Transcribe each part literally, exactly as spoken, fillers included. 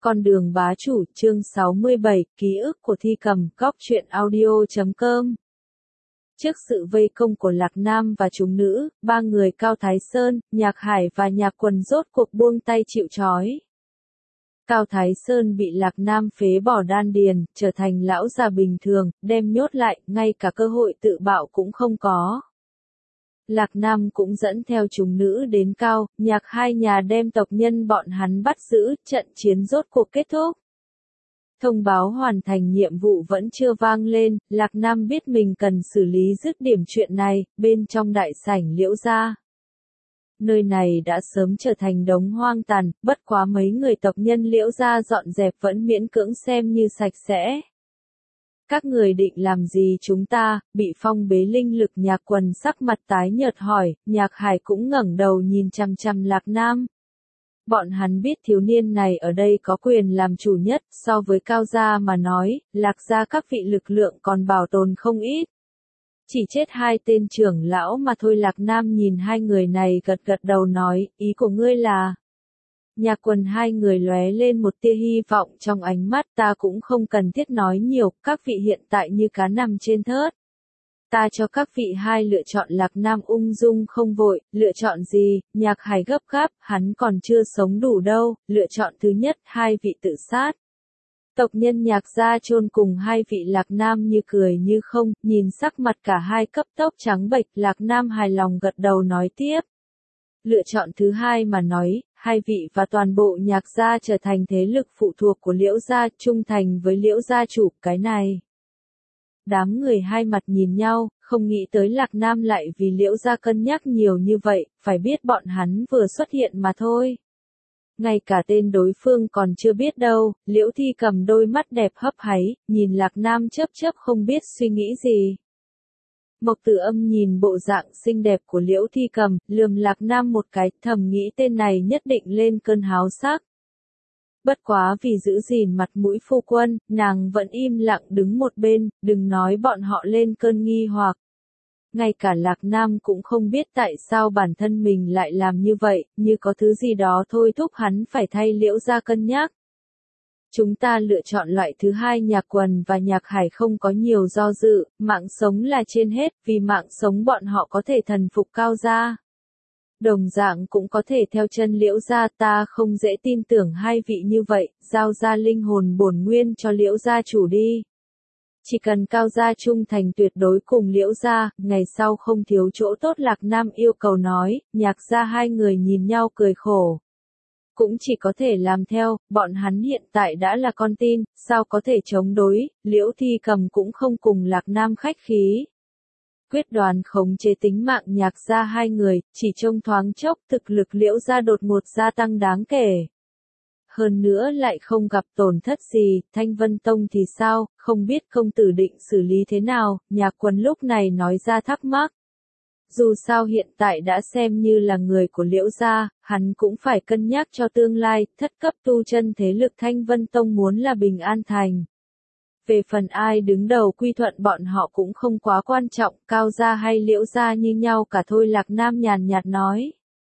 Con đường bá chủ, chương sáu mươi bảy, ký ức của Thi Cầm, góc truyện audio chấm com. Trước sự vây công của Lạc Nam và chúng nữ, ba người Cao Thái Sơn, Nhạc Hải và Nhạc Quần rốt cuộc buông tay chịu trói. Cao Thái Sơn bị Lạc Nam phế bỏ đan điền, trở thành lão già bình thường, đem nhốt lại, ngay cả cơ hội tự bạo cũng không có. Lạc Nam cũng dẫn theo chúng nữ đến Cao, Nhạc hai nhà đem tộc nhân bọn hắn bắt giữ, trận chiến rốt cuộc kết thúc. Thông báo hoàn thành nhiệm vụ vẫn chưa vang lên, Lạc Nam biết mình cần xử lý dứt điểm chuyện này, bên trong đại sảnh Liễu gia. Nơi này đã sớm trở thành đống hoang tàn, bất quá mấy người tộc nhân Liễu gia dọn dẹp vẫn miễn cưỡng xem như sạch sẽ. Các người định làm gì chúng ta, bị phong bế linh lực Nhạc Quần sắc mặt tái nhợt hỏi, Nhạc Hải cũng ngẩng đầu nhìn chằm chằm Lạc Nam. Bọn hắn biết thiếu niên này ở đây có quyền làm chủ nhất, so với Cao gia mà nói, Lạc gia các vị lực lượng còn bảo tồn không ít. Chỉ chết hai tên trưởng lão mà thôi. Lạc Nam nhìn hai người này gật gật đầu nói, ý của ngươi là... Nhạc Quần hai người lóe lên một tia hy vọng trong ánh mắt, ta cũng không cần thiết nói nhiều, các vị hiện tại như cá nằm trên thớt. Ta cho các vị hai lựa chọn. Lạc Nam ung dung không vội, lựa chọn gì, Nhạc Hải gấp gáp, hắn còn chưa sống đủ đâu, lựa chọn thứ nhất, hai vị tự sát. Tộc nhân Nhạc gia chôn cùng hai vị. Lạc Nam như cười như không, nhìn sắc mặt cả hai cấp tốc trắng bệch, Lạc Nam hài lòng gật đầu nói tiếp. Lựa chọn thứ hai mà nói, hai vị và toàn bộ Nhạc gia trở thành thế lực phụ thuộc của Liễu gia, trung thành với Liễu gia chủ, cái này. Đám người hai mặt nhìn nhau, không nghĩ tới Lạc Nam lại vì Liễu gia cân nhắc nhiều như vậy, phải biết bọn hắn vừa xuất hiện mà thôi. Ngay cả tên đối phương còn chưa biết đâu. Liễu Thi Cầm đôi mắt đẹp hấp háy, nhìn Lạc Nam chớp chớp không biết suy nghĩ gì. Mộc Tử Âm nhìn bộ dạng xinh đẹp của Liễu Thi Cầm, lườm Lạc Nam một cái, thầm nghĩ tên này nhất định lên cơn háo sắc. Bất quá vì giữ gìn mặt mũi phu quân, nàng vẫn im lặng đứng một bên, đừng nói bọn họ lên cơn nghi hoặc. Ngay cả Lạc Nam cũng không biết tại sao bản thân mình lại làm như vậy, như có thứ gì đó thôi thúc hắn phải thay Liễu gia cân nhắc. Chúng ta lựa chọn loại thứ hai. Nhạc Quần và Nhạc Hải không có nhiều do dự, mạng sống là trên hết, vì mạng sống bọn họ có thể thần phục Cao gia. Đồng dạng cũng có thể theo chân Liễu gia, ta không dễ tin tưởng hai vị như vậy, giao ra linh hồn bổn nguyên cho Liễu gia chủ đi. Chỉ cần Cao gia trung thành tuyệt đối cùng Liễu gia, ngày sau không thiếu chỗ tốt. Lạc Nam yêu cầu nói. Nhạc gia hai người nhìn nhau cười khổ. Cũng chỉ có thể làm theo, bọn hắn hiện tại đã là con tin, sao có thể chống đối. Liễu Thi Cầm cũng không cùng Lạc Nam khách khí. Quyết đoán khống chế tính mạng Nhạc gia hai người, chỉ trong thoáng chốc thực lực Liễu gia đột ngột gia tăng đáng kể. Hơn nữa lại không gặp tổn thất gì. Thanh Vân Tông thì sao, không biết công tử định xử lý thế nào. Nhạc Quần lúc này nói ra thắc mắc. Dù sao hiện tại đã xem như là người của Liễu gia, hắn cũng phải cân nhắc cho tương lai. Thất cấp tu chân thế lực Thanh Vân Tông muốn là bình an thành. Về phần ai đứng đầu quy thuận bọn họ cũng không quá quan trọng, Cao gia hay Liễu gia như nhau cả thôi. Lạc Nam nhàn nhạt nói.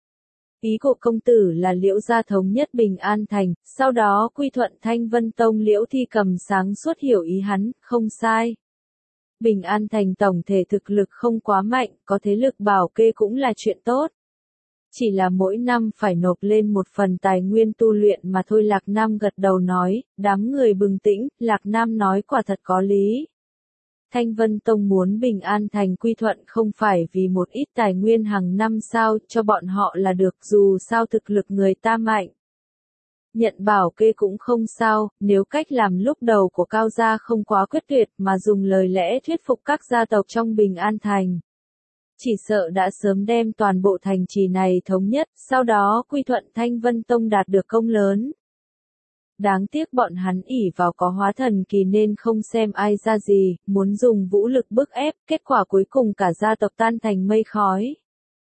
Ý của công tử là Liễu gia thống nhất bình an thành, sau đó quy thuận Thanh Vân Tông. Liễu Thi Cầm sáng suốt hiểu ý hắn, không sai. Bình an thành tổng thể thực lực không quá mạnh, có thế lực bảo kê cũng là chuyện tốt. Chỉ là mỗi năm phải nộp lên một phần tài nguyên tu luyện mà thôi. Lạc Nam gật đầu nói, đám người bừng tỉnh. Lạc Nam nói quả thật có lý. Thanh Vân Tông muốn bình an thành quy thuận không phải vì một ít tài nguyên hàng năm sao, cho bọn họ là được, dù sao thực lực người ta mạnh. Nhận bảo kê cũng không sao, nếu cách làm lúc đầu của Cao gia không quá quyết tuyệt mà dùng lời lẽ thuyết phục các gia tộc trong bình an thành. Chỉ sợ đã sớm đem toàn bộ thành trì này thống nhất, sau đó quy thuận Thanh Vân Tông đạt được công lớn. Đáng tiếc bọn hắn ỷ vào có hóa thần kỳ nên không xem ai ra gì, muốn dùng vũ lực bức ép, kết quả cuối cùng cả gia tộc tan thành mây khói.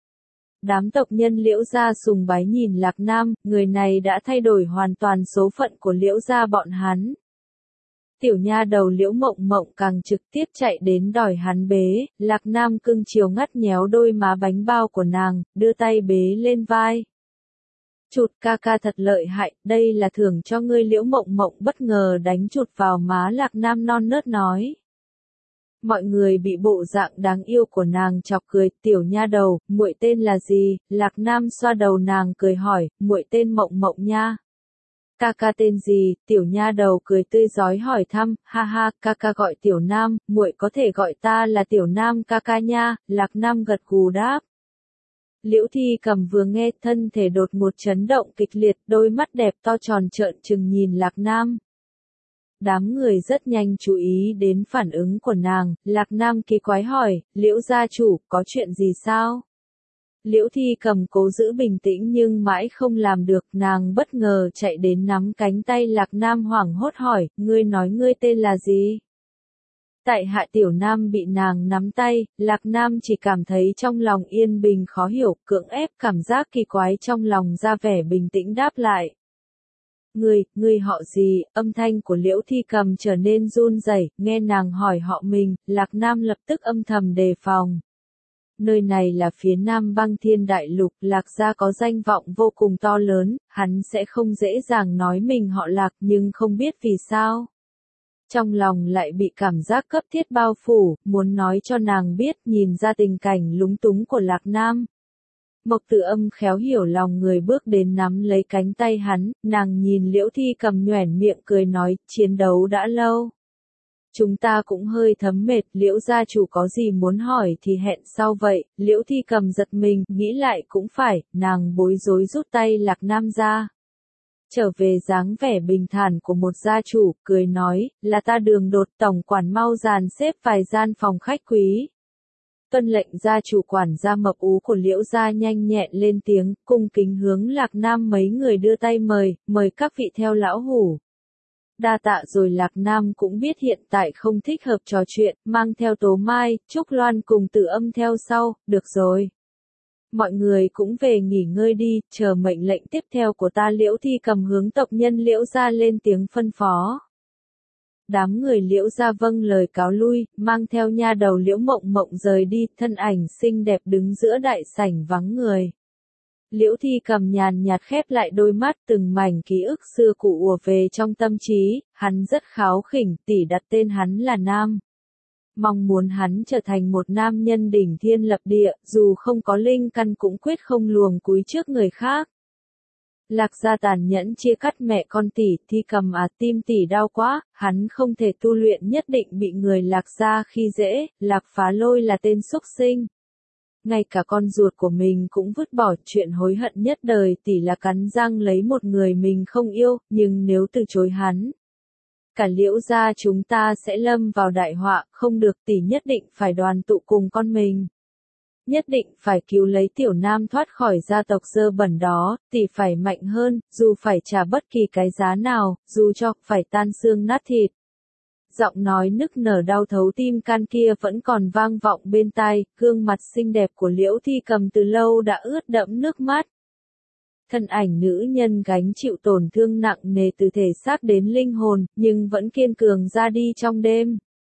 Đám tộc nhân Liễu gia sùng bái nhìn Lạc Nam, người này đã thay đổi hoàn toàn số phận của Liễu gia bọn hắn. Tiểu nha đầu Liễu Mộng Mộng càng trực tiếp chạy đến đòi hắn bế, Lạc Nam cưng chiều ngắt nhéo đôi má bánh bao của nàng, đưa tay bế lên vai. Chụt ca ca thật lợi hại, đây là thưởng cho ngươi. Liễu Mộng Mộng bất ngờ đánh chụt vào má Lạc Nam non nớt nói. Mọi người bị bộ dạng đáng yêu của nàng chọc cười. Tiểu nha đầu, muội tên là gì? Lạc Nam xoa đầu nàng cười hỏi, muội tên Mộng Mộng nha. Ca ca tên gì? Tiểu nha đầu cười tươi rói hỏi thăm, ha ha, ca ca gọi Tiểu Nam, muội có thể gọi ta là Tiểu Nam ca ca nha. Lạc Nam gật gù đáp. Liễu Thi Cầm vừa nghe thân thể đột ngột chấn động kịch liệt, đôi mắt đẹp to tròn trợn trừng nhìn Lạc Nam. Đám người rất nhanh chú ý đến phản ứng của nàng, Lạc Nam kỳ quái hỏi, Liễu gia chủ, có chuyện gì sao? Liễu Thi Cầm cố giữ bình tĩnh nhưng mãi không làm được, nàng bất ngờ chạy đến nắm cánh tay Lạc Nam hoảng hốt hỏi, ngươi nói ngươi tên là gì? Tại hạ Tiểu Nam bị nàng nắm tay, Lạc Nam chỉ cảm thấy trong lòng yên bình khó hiểu, cưỡng ép cảm giác kỳ quái trong lòng ra vẻ bình tĩnh đáp lại. Ngươi, ngươi họ gì? Âm thanh của Liễu Thi Cầm trở nên run rẩy, nghe nàng hỏi họ mình, Lạc Nam lập tức âm thầm đề phòng. Nơi này là phía nam băng thiên đại lục, Lạc gia có danh vọng vô cùng to lớn, hắn sẽ không dễ dàng nói mình họ Lạc nhưng không biết vì sao. Trong lòng lại bị cảm giác cấp thiết bao phủ, muốn nói cho nàng biết, nhìn ra tình cảnh lúng túng của Lạc Nam. Mộc Tử Âm khéo hiểu lòng người bước đến nắm lấy cánh tay hắn, nàng nhìn Liễu Thi Cầm nhoẻn miệng cười nói, chiến đấu đã lâu. Chúng ta cũng hơi thấm mệt, Liễu gia chủ có gì muốn hỏi thì hẹn sau vậy. Liễu Thi Cầm giật mình, nghĩ lại cũng phải, nàng bối rối rút tay Lạc Nam ra. Trở về dáng vẻ bình thản của một gia chủ, cười nói, là ta Đường Đột, tổng quản mau dàn xếp vài gian phòng khách quý. Tuân lệnh gia chủ. Quản gia mập ú của Liễu gia nhanh nhẹn lên tiếng, cung kính hướng Lạc Nam mấy người đưa tay mời, mời các vị theo lão hủ. Đa tạ rồi. Lạc Nam cũng biết hiện tại không thích hợp trò chuyện, mang theo Tố Mai, Trúc Loan cùng Tử Âm theo sau, được rồi. Mọi người cũng về nghỉ ngơi đi, chờ mệnh lệnh tiếp theo của ta. Liễu Thi Cầm hướng tộc nhân Liễu gia lên tiếng phân phó. Đám người Liễu gia vâng lời cáo lui, mang theo nha đầu Liễu Mộng Mộng rời đi, thân ảnh xinh đẹp đứng giữa đại sảnh vắng người. Liễu Thi Cầm nhàn nhạt khép lại đôi mắt, từng mảnh ký ức xưa cũ ùa về trong tâm trí, hắn rất kháo khỉnh, tỷ đặt tên hắn là Nam. Mong muốn hắn trở thành một nam nhân đỉnh thiên lập địa, dù không có linh căn cũng quyết không luồng cúi trước người khác. Lạc gia tàn nhẫn chia cắt mẹ con tỷ, Thi Cầm à, tim tỷ đau quá, hắn không thể tu luyện, nhất định bị người Lạc gia khi dễ. Lạc Phá Lôi là tên xúc sinh. Ngay cả con ruột của mình cũng vứt bỏ, chuyện hối hận nhất đời tỷ là cắn răng lấy một người mình không yêu, nhưng nếu từ chối hắn, cả Liễu gia chúng ta sẽ lâm vào đại họa, không được, tỷ nhất định phải đoàn tụ cùng con mình. Nhất định phải cứu lấy Tiểu Nam thoát khỏi gia tộc dơ bẩn đó, tỷ phải mạnh hơn, dù phải trả bất kỳ cái giá nào, dù cho phải tan xương nát thịt. Giọng nói nức nở đau thấu tim can kia vẫn còn vang vọng bên tai, gương mặt xinh đẹp của Liễu Thi Cầm từ lâu đã ướt đẫm nước mắt. Thân ảnh nữ nhân gánh chịu tổn thương nặng nề từ thể xác đến linh hồn, nhưng vẫn kiên cường ra đi trong đêm.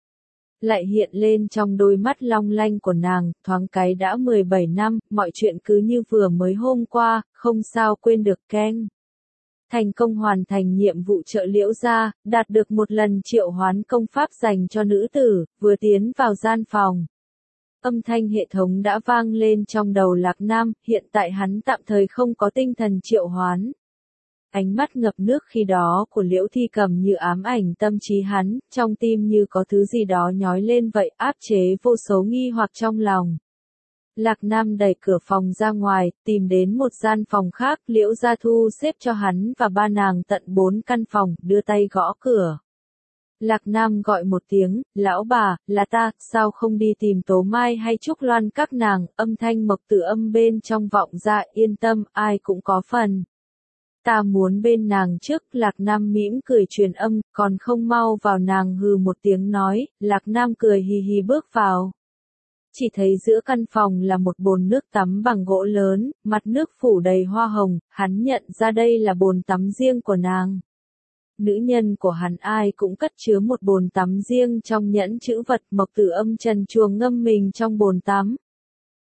Lại hiện lên trong đôi mắt long lanh của nàng, thoáng cái đã mười bảy năm, mọi chuyện cứ như vừa mới hôm qua, không sao quên được. Keng. Thành công hoàn thành nhiệm vụ trợ Liễu gia, đạt được một lần triệu hoán công pháp dành cho nữ tử, vừa tiến vào gian phòng. Âm thanh hệ thống đã vang lên trong đầu Lạc Nam, hiện tại hắn tạm thời không có tinh thần triệu hoán. Ánh mắt ngập nước khi đó của Liễu Thi Cầm như ám ảnh tâm trí hắn, trong tim như có thứ gì đó nhói lên vậy, áp chế vô số nghi hoặc trong lòng. Lạc Nam đẩy cửa phòng ra ngoài, tìm đến một gian phòng khác, Liễu gia thu xếp cho hắn và ba nàng tận bốn căn phòng, đưa tay gõ cửa. Lạc Nam gọi một tiếng, lão bà, là ta, sao không đi tìm Tố Mai hay Trúc Loan các nàng, âm thanh Mộc Tử Âm bên trong vọng ra, yên tâm, ai cũng có phần. Ta muốn bên nàng trước. Lạc Nam mỉm cười truyền âm, còn không mau vào. Nàng hừ một tiếng nói, Lạc Nam cười hì hì bước vào. Chỉ thấy giữa căn phòng là một bồn nước tắm bằng gỗ lớn, mặt nước phủ đầy hoa hồng, hắn nhận ra đây là bồn tắm riêng của nàng. Nữ nhân của hắn ai cũng cất chứa một bồn tắm riêng trong nhẫn chữ vật. Mộc Tử Âm trần truồng ngâm mình trong bồn tắm.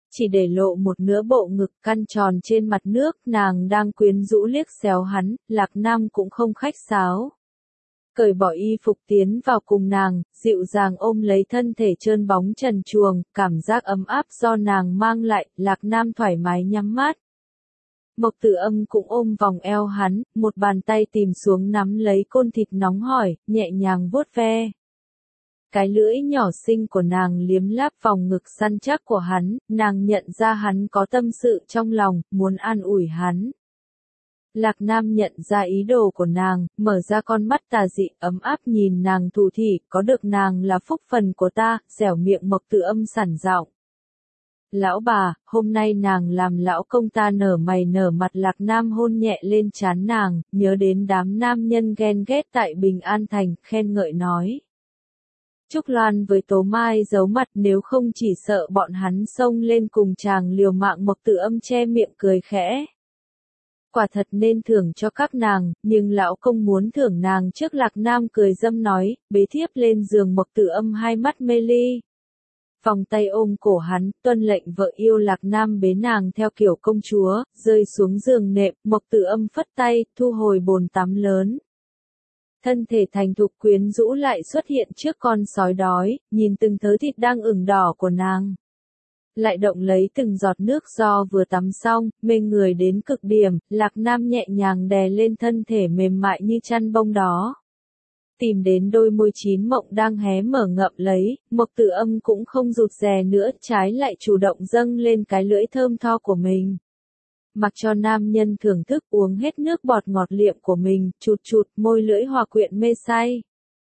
chỉ để lộ một nửa bộ ngực căn tròn trên mặt nước, nàng đang quyến rũ liếc xéo hắn, Lạc Nam cũng không khách sáo. Cởi bỏ y phục tiến vào cùng nàng, dịu dàng ôm lấy thân thể trơn bóng trần truồng, cảm giác ấm áp do nàng mang lại, Lạc Nam thoải mái nhắm mắt. Mộc Tử Âm cũng ôm vòng eo hắn, một bàn tay tìm xuống nắm lấy côn thịt nóng hổi, nhẹ nhàng vuốt ve. Cái lưỡi nhỏ xinh của nàng liếm láp vòng ngực săn chắc của hắn, nàng nhận ra hắn có tâm sự trong lòng, muốn an ủi hắn. Lạc Nam nhận ra ý đồ của nàng, mở ra con mắt tà dị ấm áp nhìn nàng thủ thỉ, có được nàng là phúc phần của ta, dẻo miệng Mộc Tử Âm sẵn giọng. Lão bà, hôm nay nàng làm lão công ta nở mày nở mặt. Lạc Nam hôn nhẹ lên trán nàng, nhớ đến đám nam nhân ghen ghét tại Bình An Thành, khen ngợi nói. Trúc Loan với Tố Mai giấu mặt, nếu không chỉ sợ bọn hắn xông lên cùng chàng liều mạng. Mộc Tử Âm che miệng cười khẽ. Quả thật nên thưởng cho các nàng, nhưng lão công muốn thưởng nàng trước. Lạc Nam cười dâm nói, bế thiếp lên giường. Mộc Tử Âm hai mắt mê ly. Vòng tay ôm cổ hắn, tuân lệnh vợ yêu. Lạc Nam bế nàng theo kiểu công chúa, rơi xuống giường nệm, Mộc Tử Âm phất tay, thu hồi bồn tắm lớn. Thân thể thành thục quyến rũ lại xuất hiện trước con sói đói, nhìn từng thớ thịt đang ửng đỏ của nàng. Lại động lấy từng giọt nước do vừa tắm xong, mê người đến cực điểm, Lạc Nam nhẹ nhàng đè lên thân thể mềm mại như chăn bông đó. Tìm đến đôi môi chín mộng đang hé mở ngậm lấy, Mộc Tử Âm cũng không rụt rè nữa, trái lại chủ động dâng lên cái lưỡi thơm tho của mình. Mặc cho nam nhân thưởng thức uống hết nước bọt ngọt liệm của mình, chụt chụt môi lưỡi hòa quyện mê say.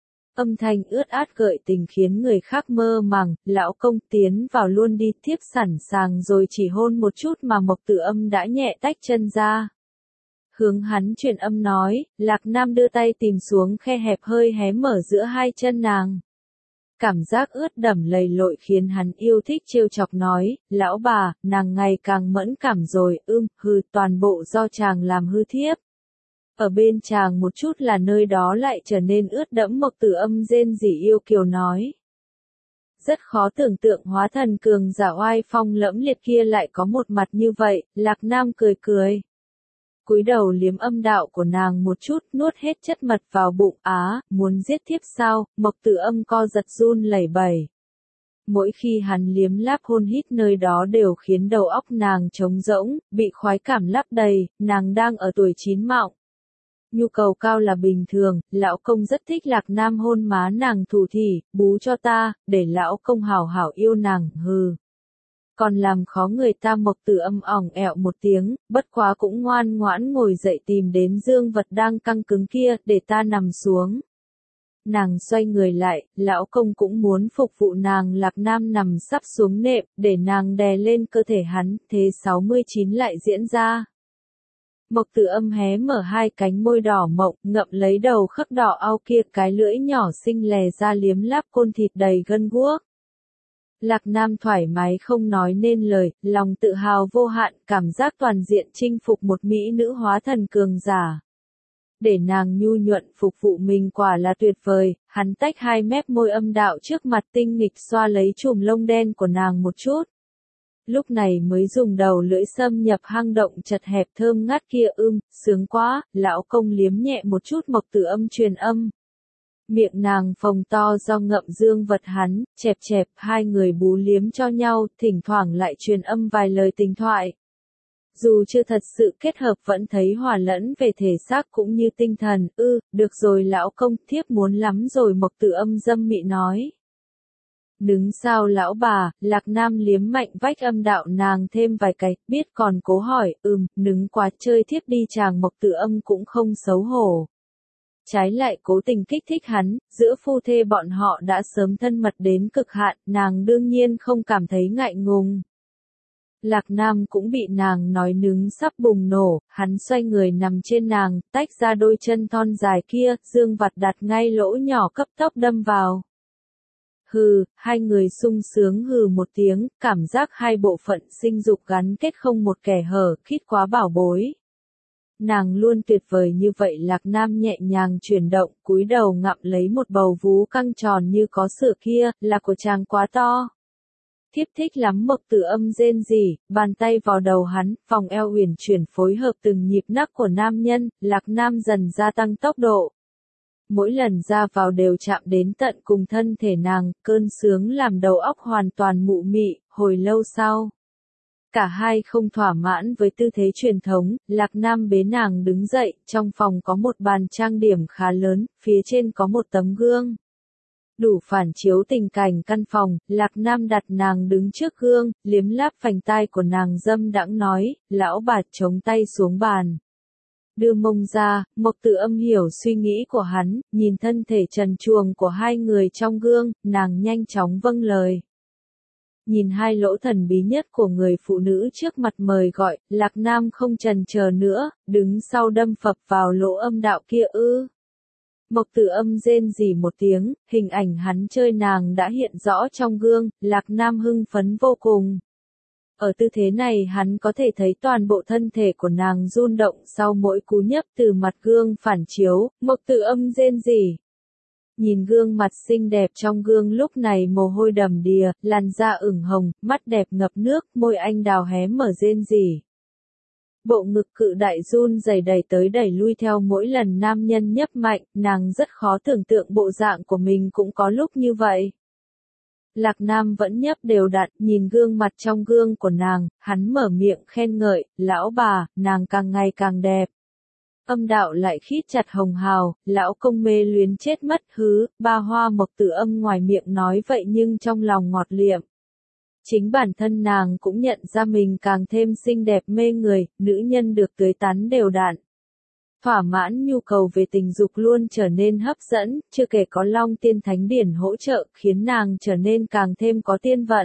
Âm thanh ướt át gợi tình khiến người khác mơ màng, lão công tiến vào luôn đi, thiếp sẵn sàng rồi, chỉ hôn một chút mà Mộc Tử Âm đã nhẹ tách chân ra. Hướng hắn truyền âm nói, Lạc Nam đưa tay tìm xuống khe hẹp hơi hé mở giữa hai chân nàng. Cảm giác ướt đẫm lầy lội khiến hắn yêu thích trêu chọc nói, lão bà, nàng ngày càng mẫn cảm rồi, ưm, hừ, toàn bộ do chàng làm hư thiếp. Ở bên chàng một chút là nơi đó lại trở nên ướt đẫm. Mộc Tử Âm rên rỉ yêu kiều nói. Rất khó tưởng tượng hóa thần cường giả oai phong lẫm liệt kia lại có một mặt như vậy, Lạc Nam cười cười. Cúi đầu liếm âm đạo của nàng một chút, nuốt hết chất mật vào bụng. Á, muốn giết thiếp sao? Mộc Tử Âm co giật run lẩy bẩy. Mỗi khi hắn liếm láp hôn hít nơi đó đều khiến đầu óc nàng trống rỗng, bị khoái cảm lấp đầy, nàng đang ở tuổi chín mọng. Nhu cầu cao là bình thường, lão công rất thích. Lạc Nam hôn má nàng thủ thỉ, bú cho ta, để lão công hảo hảo yêu nàng, hừ. Còn làm khó người ta. Mộc Tử Âm ỏng ẹo một tiếng, bất quá cũng ngoan ngoãn ngồi dậy tìm đến dương vật đang căng cứng kia, để ta nằm xuống. Nàng xoay người lại, lão công cũng muốn phục vụ nàng. Lạc Nam nằm sắp xuống nệm, để nàng đè lên cơ thể hắn, thế sáu mươi chín lại diễn ra. Mộc Tử Âm hé mở hai cánh môi đỏ mộng, ngậm lấy đầu khắc đỏ au kia, cái lưỡi nhỏ xinh lè ra liếm láp côn thịt đầy gân guốc. Lạc Nam thoải mái không nói nên lời, lòng tự hào vô hạn, cảm giác toàn diện chinh phục một mỹ nữ hóa thần cường giả. Để nàng nhu nhuận phục vụ mình quả là tuyệt vời, hắn tách hai mép môi âm đạo trước mặt tinh nghịch xoa lấy chùm lông đen của nàng một chút. Lúc này mới dùng đầu lưỡi xâm nhập hang động chật hẹp thơm ngát kia. Ưm, sướng quá, lão công liếm nhẹ một chút. Mộc Tử Âm truyền âm. Miệng nàng phồng to do ngậm dương vật hắn, chẹp chẹp, hai người bú liếm cho nhau, thỉnh thoảng lại truyền âm vài lời tình thoại. Dù chưa thật sự kết hợp vẫn thấy hòa lẫn về thể xác cũng như tinh thần. Ư, được rồi lão công, thiếp muốn lắm rồi. Mộc Tử Âm dâm mị nói. Nứng sao lão bà? Lạc Nam liếm mạnh vách âm đạo nàng thêm vài cái, biết còn cố hỏi, ừm, nứng quá chơi thiếp đi. Chàng Mộc Tử Âm cũng không xấu hổ. Trái lại cố tình kích thích hắn, giữa phu thê bọn họ đã sớm thân mật đến cực hạn, nàng đương nhiên không cảm thấy ngại ngùng. Lạc Nam cũng bị nàng nói nứng sắp bùng nổ, hắn xoay người nằm trên nàng, tách ra đôi chân thon dài kia, dương vặt đặt ngay lỗ nhỏ cấp tốc đâm vào. Hừ, hai người sung sướng hừ một tiếng, cảm giác hai bộ phận sinh dục gắn kết không một kẻ hở, khít quá bảo bối. Nàng luôn tuyệt vời như vậy. Lạc Nam nhẹ nhàng chuyển động, cúi đầu ngậm lấy một bầu vú căng tròn như có sữa kia, là của chàng quá to. Thiếp thích lắm. Mộc Tử Âm rên rỉ, bàn tay vào đầu hắn, vòng eo uyển chuyển phối hợp từng nhịp nắc của nam nhân, Lạc Nam dần gia tăng tốc độ. Mỗi lần ra vào đều chạm đến tận cùng thân thể nàng, cơn sướng làm đầu óc hoàn toàn mụ mị. Hồi lâu sau, cả hai không thỏa mãn với tư thế truyền thống, Lạc Nam bế nàng đứng dậy, trong phòng có một bàn trang điểm khá lớn, phía trên có một tấm gương. Đủ phản chiếu tình cảnh căn phòng, Lạc Nam đặt nàng đứng trước gương, liếm láp vành tai của nàng dâm đãng nói, lão bà chống tay xuống bàn. Đưa mông ra, Mộc Tử Âm hiểu suy nghĩ của hắn, nhìn thân thể trần truồng của hai người trong gương, nàng nhanh chóng vâng lời. Nhìn hai lỗ thần bí nhất của người phụ nữ trước mặt mời gọi, Lạc Nam không chần chờ nữa, đứng sau đâm phập vào lỗ âm đạo kia ư. Mộc Tử Âm rên rỉ một tiếng, hình ảnh hắn chơi nàng đã hiện rõ trong gương, Lạc Nam hưng phấn vô cùng. Ở tư thế này hắn có thể thấy toàn bộ thân thể của nàng run động sau mỗi cú nhấp từ mặt gương phản chiếu, Mộc Tử Âm rên rỉ. Nhìn gương mặt xinh đẹp trong gương lúc này mồ hôi đầm đìa, làn da ửng hồng, mắt đẹp ngập nước, môi anh đào hé mở rên rỉ. Bộ ngực cự đại run rẩy đẩy tới đẩy lui theo mỗi lần nam nhân nhấp mạnh, nàng rất khó tưởng tượng bộ dạng của mình cũng có lúc như vậy. Lạc Nam vẫn nhấp đều đặn, nhìn gương mặt trong gương của nàng, hắn mở miệng khen ngợi, lão bà, nàng càng ngày càng đẹp. Âm đạo lại khít chặt hồng hào, lão công mê luyến chết mất hứ, ba hoa. Mộc Tử Âm ngoài miệng nói vậy nhưng trong lòng ngọt liệm. Chính bản thân nàng cũng nhận ra mình càng thêm xinh đẹp mê người, nữ nhân được tưới tắn đều đặn. Thỏa mãn nhu cầu về tình dục luôn trở nên hấp dẫn, chưa kể có Long Tiên Thánh Điển hỗ trợ khiến nàng trở nên càng thêm có tiên vận.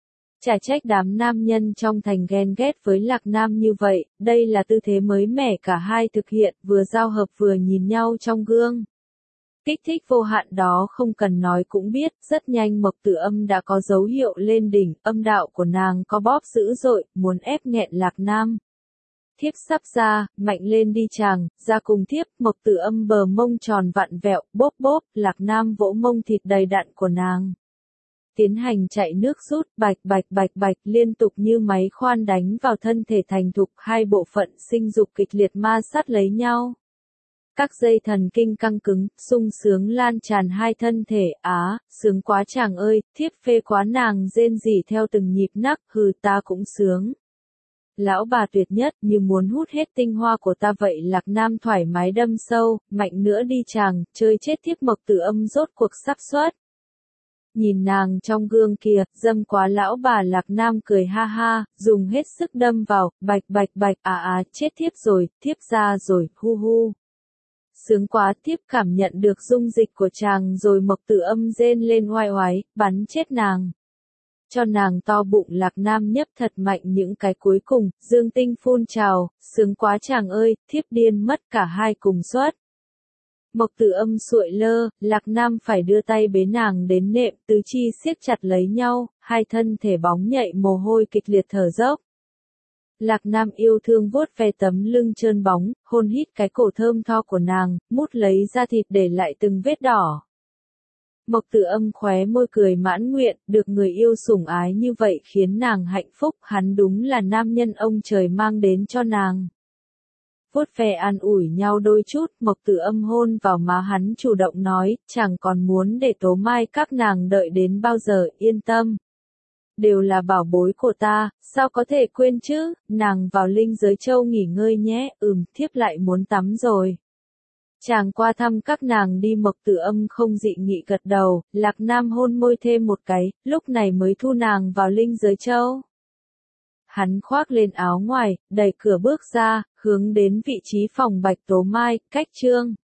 Chả trách đám nam nhân trong thành ghen ghét với Lạc Nam như vậy, đây là tư thế mới mẻ cả hai thực hiện, vừa giao hợp vừa nhìn nhau trong gương. Kích thích vô hạn đó không cần nói cũng biết, rất nhanh Mộc Tử Âm đã có dấu hiệu lên đỉnh, âm đạo của nàng có bóp dữ dội, muốn ép nghẹn Lạc Nam. Thiếp sắp ra, mạnh lên đi chàng, ra cùng thiếp. Mộc Tử Âm bờ mông tròn vặn vẹo, bóp bóp, Lạc Nam vỗ mông thịt đầy đặn của nàng. Tiến hành chạy nước rút, bạch bạch bạch bạch liên tục như máy khoan đánh vào thân thể thành thục, hai bộ phận sinh dục kịch liệt ma sát lấy nhau. Các dây thần kinh căng cứng, sung sướng lan tràn hai thân thể, á, sướng quá chàng ơi, thiếp phê quá nàng rên rỉ theo từng nhịp nắc, hừ ta cũng sướng. Lão bà tuyệt nhất, như muốn hút hết tinh hoa của ta vậy. Lạc Nam thoải mái đâm sâu, mạnh nữa đi chàng, chơi chết thiếp. Mộc Tử Âm rốt cuộc sắp xuất. Nhìn nàng trong gương kia, dâm quá lão bà. Lạc Nam cười ha ha, dùng hết sức đâm vào, bạch bạch bạch, à à, chết thiếp rồi, thiếp ra rồi, hu hu. Sướng quá, thiếp cảm nhận được dung dịch của chàng rồi. Mộc Tử Âm rên lên oai oái, bắn chết nàng. Cho nàng to bụng. Lạc Nam nhấp thật mạnh những cái cuối cùng, dương tinh phun trào, sướng quá chàng ơi, thiếp điên mất. Cả hai cùng xuất. Mộc Tử Âm suội lơ, Lạc Nam phải đưa tay bế nàng đến nệm, tứ chi siết chặt lấy nhau, hai thân thể bóng nhạy mồ hôi kịch liệt thở dốc. Lạc Nam yêu thương vuốt ve tấm lưng trơn bóng, hôn hít cái cổ thơm tho của nàng, mút lấy da thịt để lại từng vết đỏ. Mộc Tử Âm khóe môi cười mãn nguyện, được người yêu sủng ái như vậy khiến nàng hạnh phúc, hắn đúng là nam nhân ông trời mang đến cho nàng. Vuốt ve an ủi nhau đôi chút, Mộc Tử Âm hôn vào má hắn chủ động nói, chẳng còn muốn để tố mai các nàng đợi đến bao giờ, yên tâm. Đều là bảo bối của ta, sao có thể quên chứ, nàng vào Linh Giới Châu nghỉ ngơi nhé, ừm, thiếp lại muốn tắm rồi. Chàng qua thăm các nàng đi. Mộc Tử Âm không dị nghị gật đầu, Lạc Nam hôn môi thêm một cái, lúc này mới thu nàng vào Linh Giới Châu. Hắn khoác lên áo ngoài, đẩy cửa bước ra, hướng đến vị trí phòng Bạch Tố Mai, cách chương.